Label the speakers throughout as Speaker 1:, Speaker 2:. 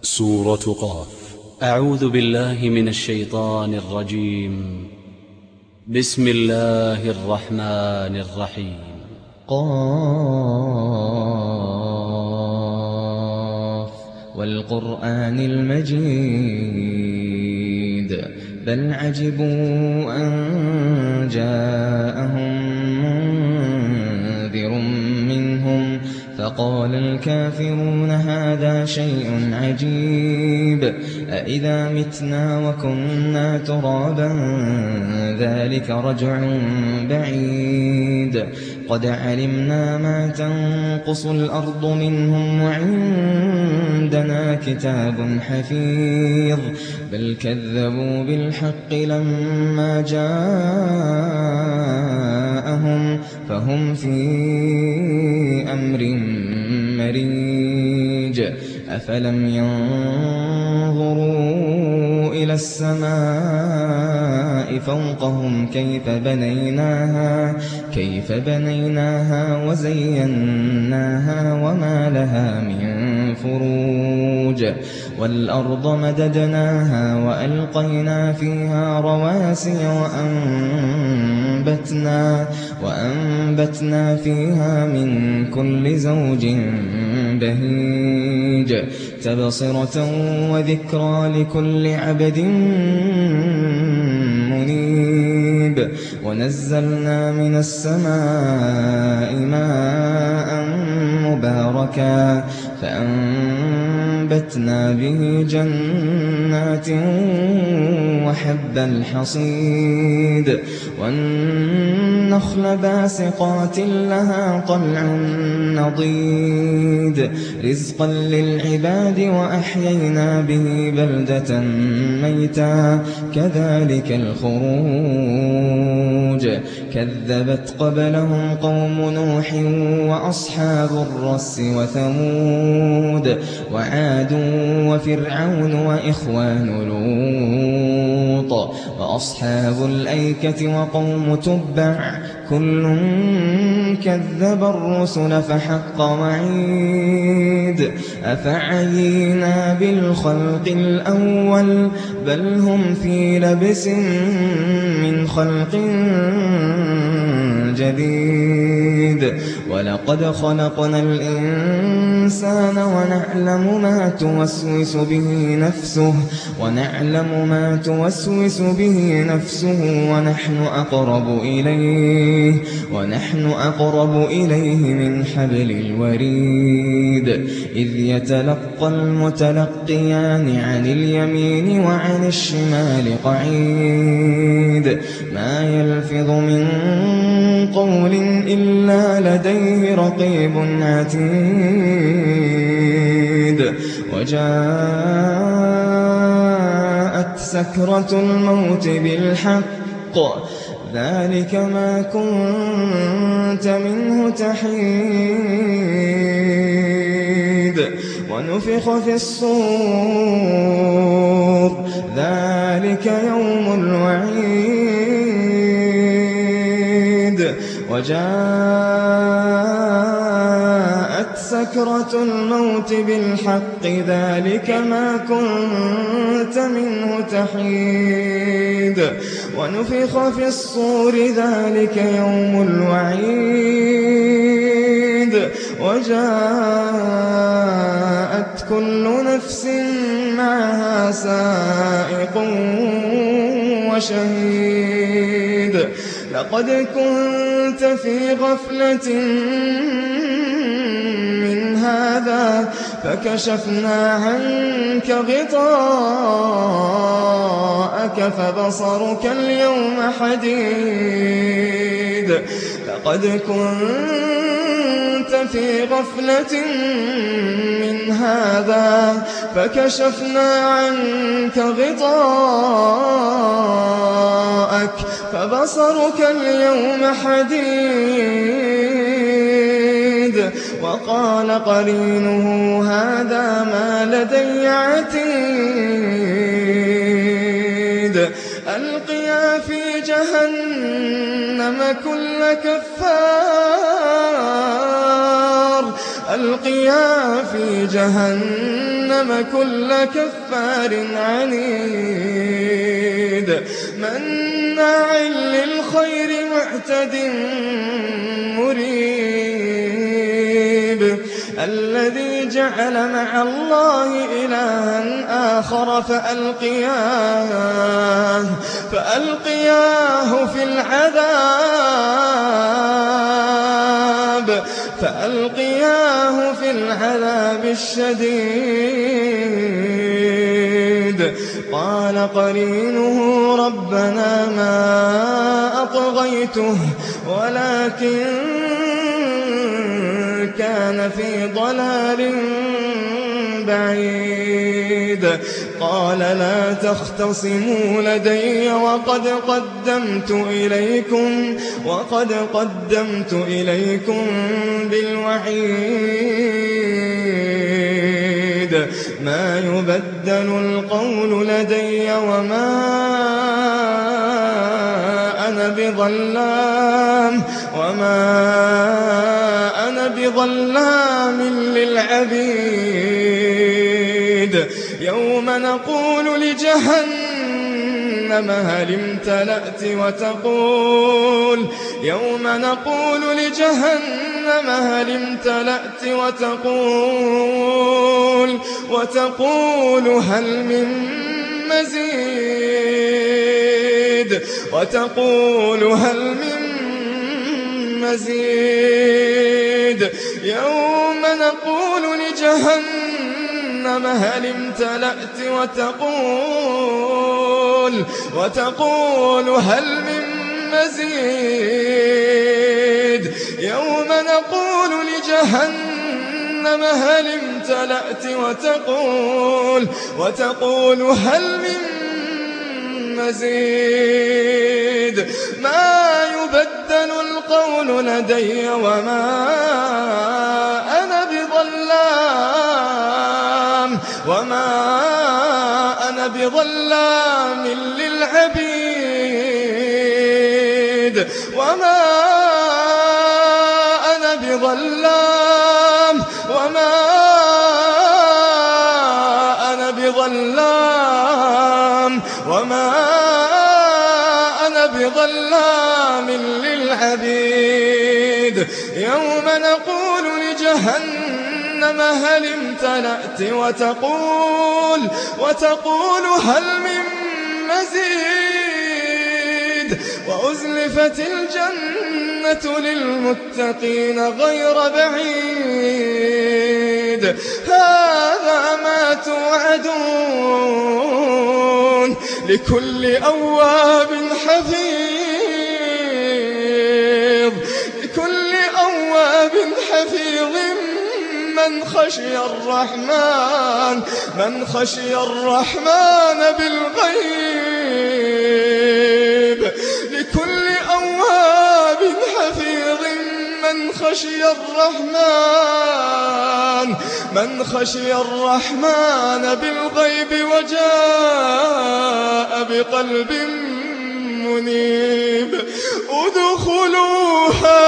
Speaker 1: سورة قاف. أعوذ بالله من الشيطان الرجيم. بسم الله الرحمن الرحيم.
Speaker 2: قاف والقرآن المجيد بل عجبوا أن جاءهم منذر منهم فقال الكافرون هذا شيء عجيب أإذا متنا وكنا ترابا ذلك رجع بعيد قد علمنا ما تنقص الأرض منهم وعندنا كتاب حفيظ بل كذبوا بالحق لما جاءهم فهم في أمر مريج أفلم ينظروا إلى السماء فوقهم كيف بنيناها وزيناها وما لها من فروج والأرض مددناها وألقينا فيها رواسي وأنبتنا فيها من كل زوج بهيج تبصرة وذكرى لكل عبد منيب ونزلنا من السماء ماء مباركا فأنبتنا به جنات وحب الحصيد والنخل باسقات لها طلع نضيد رزقا للعباد وأحيينا به بلدة ميتا كذلك الخروج كذبت قبلهم قوم نوح وأصحاب الرس وثمود وعاد وفرعون وإخوان لوط وأصحاب الأيكة وقوم تبع كل كذب الرسل فحق وعيد أفعينا بالخلق الأول بل هم في لبس من خلق جديد ولقد خلقنا الإنسان ونعلم ما توسوس به نفسه ونحن أقرب إليه من حبل الوريد إذ يتلقى المتلقيان عن اليمين وعن الشمال قعيد ما يلفظ من قول إلا لديه رقيب عتيد وجاءت سكرة الموت بالحق ذلك ما كنت منه تحيد ونفخ في الصور ذلك يوم الوعيد وجاءت سكرة الموت بالحق ذلك ما كنت منه تحيد ونفخ في الصور ذلك يوم الوعيد وجاءت كل نفس معها سائق وشهيد لقد كنت في غفلة من هذا فكشفنا عنك غطاءك فبصرك اليوم حديد لقد كنت في غفلة من هذا فكشفنا عنك غطاءك فبصرك اليوم حديد وقال قرينه هذا ما لدي عتيد ألقيا في جهنم كل كفار ألقيا في جهنم كل كفار عنيد مناع للخير معتد مريب الذي جعل مع الله إلها آخر فألقياه في العذاب الشديد قال قرينه ربنا ما أطغيته ولكن كان في ضلال بعيد قال لا تختصموا لدي وقد قدمت إليكم بالوعيد ما يبدل القول لدي وما أنا بظلام للعبيد يوم نقول لجهنم هل امتلأت وتقول هل من مزيد يوم نقول لجهنم هل امتلأت وتقول هل من مزيد يوم نقول لجهنم هل امتلأت وتقول هل من مزيد ما يبدل القول لدي وما أنا بظلام للعبيد وما أنا بظلام للعبيد يوم نقول لجهنم هل امتلأت وتقول هل من مزيد وأزلفت الجنة للمتقين غير بعيد هذا ما توعدون لكل أواب حفيظ من خشي الرحمن بالغيب لكل أواب حفيظ من خشي الرحمن بالغيب وجاء بقلب منيب ادخلوها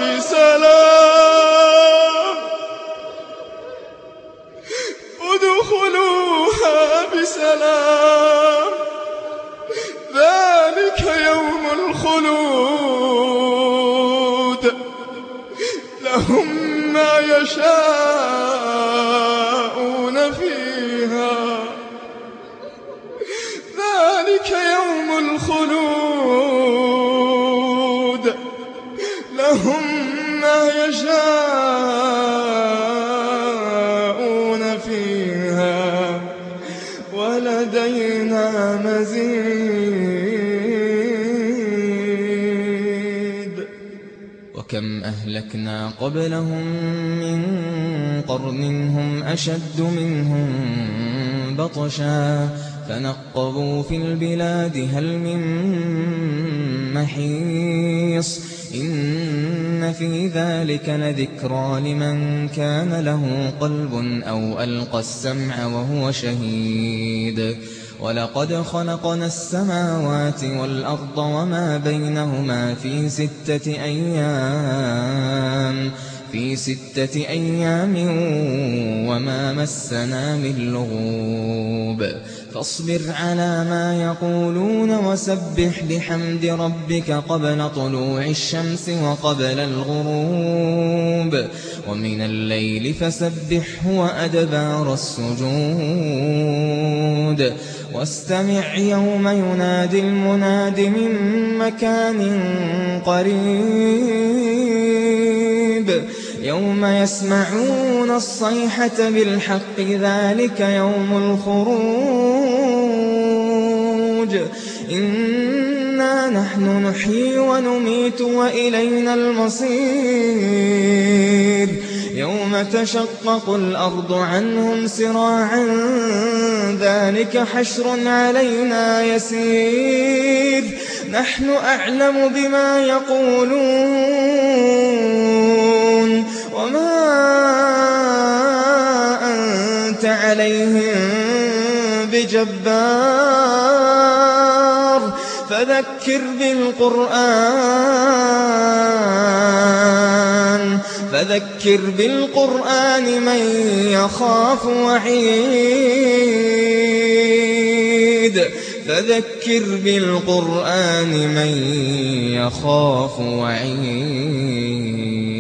Speaker 2: بسلام ذلك يوم الخلود لهم ما يشاءون فيها ذلك يوم الخلود لهم ما يشاءون فيها ولدينا مزيد
Speaker 3: وكم أهلكنا قبلهم من قرن هم أشد منهم بطشا فنقبوا في البلاد هل من محيص إن في ذلك لذكرى لمن كان له قلب أو ألقى السمع وهو شهيد ولقد خلقنا السماوات والأرض وما بينهما في 6 أيام في 6 أيام وما مسنا من لغوب فاصبر على ما يقولون وسبح بحمد ربك قبل طلوع الشمس وقبل الغروب ومن الليل فسبحه وأدبار السجود واستمع يوم ينادي المناد من مكان قريب يوم يسمعون الصيحة بالحق ذلك يوم الخروج إنا نحن نحيي ونميت وإلينا المصير يوم تشقق الأرض عنهم سراعا ذلك حشر علينا يسير نحن أعلم بما يقولون وما أنت عليهم بجبار فذكر بالقرآن من يخاف وعيد